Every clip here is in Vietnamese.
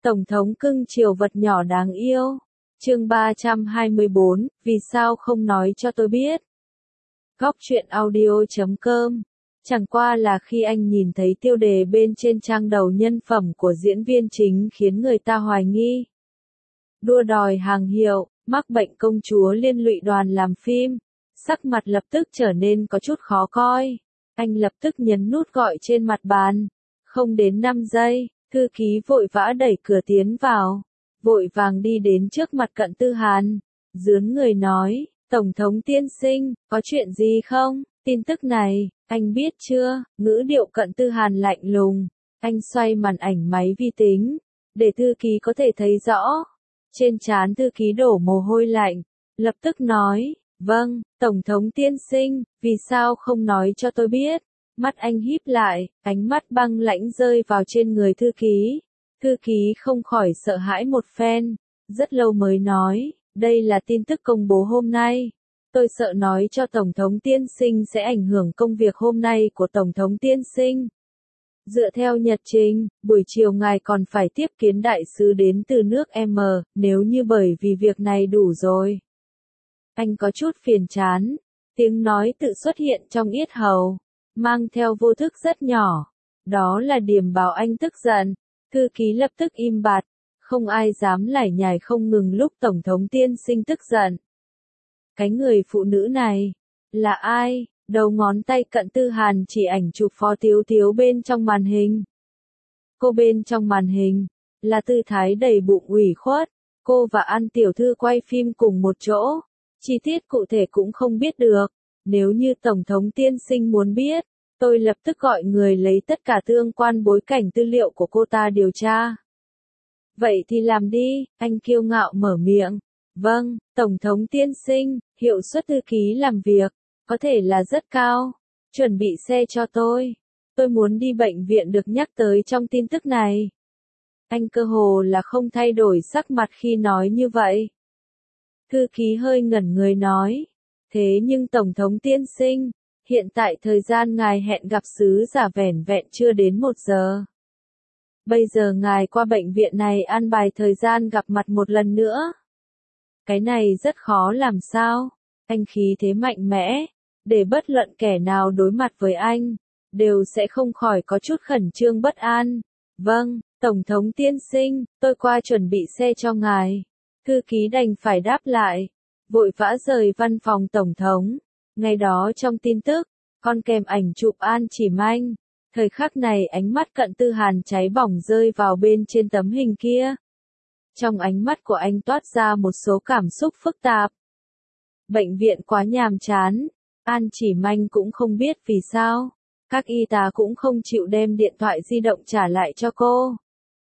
Tổng thống cưng chiều vật nhỏ đáng yêu. Chương 324, vì sao không nói cho tôi biết? Góc truyện audio.com. Chẳng qua là khi anh nhìn thấy tiêu đề bên trên trang đầu nhân phẩm của diễn viên chính khiến người ta hoài nghi. Đua đòi hàng hiệu, mắc bệnh công chúa liên lụy đoàn làm phim. Sắc mặt lập tức trở nên có chút khó coi. Anh lập tức nhấn nút gọi trên mặt bàn. Không đến 5 giây, thư ký vội vã đẩy cửa tiến vào. Vội vàng đi đến trước mặt Cận Tư Hàn. Dướn người nói, Tổng thống tiên sinh, có chuyện gì không? Tin tức này, anh biết chưa? Ngữ điệu Cận Tư Hàn lạnh lùng. Anh xoay màn ảnh máy vi tính, để thư ký có thể thấy rõ. Trên trán thư ký đổ mồ hôi lạnh, lập tức nói, vâng, Tổng thống tiên sinh, vì sao không nói cho tôi biết? Mắt anh híp lại, ánh mắt băng lãnh rơi vào trên người thư ký. Thư ký không khỏi sợ hãi một phen, rất lâu mới nói, đây là tin tức công bố hôm nay. Tôi sợ nói cho Tổng thống tiên sinh sẽ ảnh hưởng công việc hôm nay của Tổng thống tiên sinh. Dựa theo nhật trình, buổi chiều ngài còn phải tiếp kiến đại sứ đến từ nước M, nếu như bởi vì việc này đủ rồi. Anh có chút phiền chán, tiếng nói tự xuất hiện trong yết hầu, mang theo vô thức rất nhỏ. Đó là điểm báo anh tức giận. Thư ký lập tức im bặt, không ai dám lải nhải không ngừng lúc Tổng thống tiên sinh tức giận. Cái người phụ nữ này, là ai? Đầu ngón tay Cận Tư Hàn chỉ ảnh chụp Phó Tiếu Tiếu bên trong màn hình. Cô bên trong màn hình, là tư thái đầy bụng ủy khuất, cô và An tiểu thư quay phim cùng một chỗ, chi tiết cụ thể cũng không biết được. Nếu như Tổng thống tiên sinh muốn biết, tôi lập tức gọi người lấy tất cả tương quan bối cảnh tư liệu của cô ta điều tra. Vậy thì làm đi, anh kiêu ngạo mở miệng. Vâng, Tổng thống tiên sinh, hiệu suất thư ký làm việc, có thể là rất cao. Chuẩn bị xe cho tôi. Tôi muốn đi bệnh viện được nhắc tới trong tin tức này. Anh cơ hồ là không thay đổi sắc mặt khi nói như vậy. Thư ký hơi ngẩn người nói. Thế nhưng Tổng thống tiên sinh, hiện tại thời gian ngài hẹn gặp sứ giả vẻn vẹn chưa đến 1 giờ. Bây giờ ngài qua bệnh viện này an bài thời gian gặp mặt một lần nữa. Cái này rất khó làm sao? Anh khí thế mạnh mẽ, để bất luận kẻ nào đối mặt với anh, đều sẽ không khỏi có chút khẩn trương bất an. Vâng, Tổng thống tiên sinh, tôi qua chuẩn bị xe cho ngài. Thư ký đành phải đáp lại, vội vã rời văn phòng Tổng thống. Ngày đó trong tin tức, còn kèm ảnh chụp An Chỉ Manh. Thời khắc này ánh mắt Cận Tư Hàn cháy bỏng rơi vào bên trên tấm hình kia. Trong ánh mắt của anh toát ra một số cảm xúc phức tạp. Bệnh viện quá nhàm chán, An Chỉ Manh cũng không biết vì sao. Các y tá cũng không chịu đem điện thoại di động trả lại cho cô.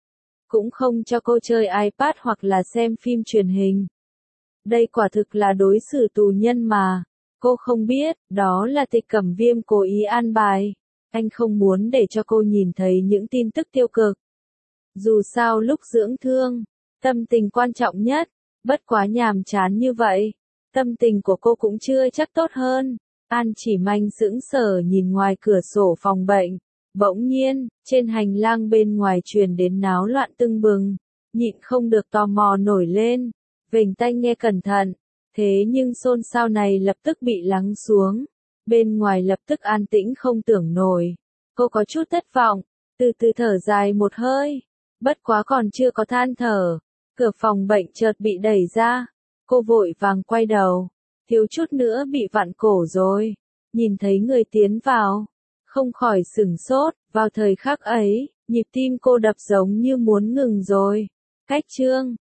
Cũng không cho cô chơi iPad hoặc là xem phim truyền hình. Đây quả thực là đối xử tù nhân mà. Cô không biết, đó là Tịch Cẩm Viêm cố ý an bài. Anh không muốn để cho cô nhìn thấy những tin tức tiêu cực. Dù sao lúc dưỡng thương, tâm tình quan trọng nhất, bất quá nhàm chán như vậy. Tâm tình của cô cũng chưa chắc tốt hơn. An Chỉ Manh sững sờ nhìn ngoài cửa sổ phòng bệnh. Bỗng nhiên, trên hành lang bên ngoài truyền đến náo loạn tưng bừng. Nhịn không được tò mò nổi lên. Vểnh tai nghe cẩn thận. Thế nhưng xôn xao này lập tức bị lắng xuống. Bên ngoài lập tức an tĩnh không tưởng nổi. Cô có chút thất vọng, từ từ thở dài một hơi. Bất quá còn chưa có than thở. Cửa phòng bệnh chợt bị đẩy ra. Cô vội vàng quay đầu. Thiếu chút nữa bị vặn cổ rồi. Nhìn thấy người tiến vào. Không khỏi sửng sốt. Vào thời khắc ấy, nhịp tim cô đập giống như muốn ngừng rồi. Cách chương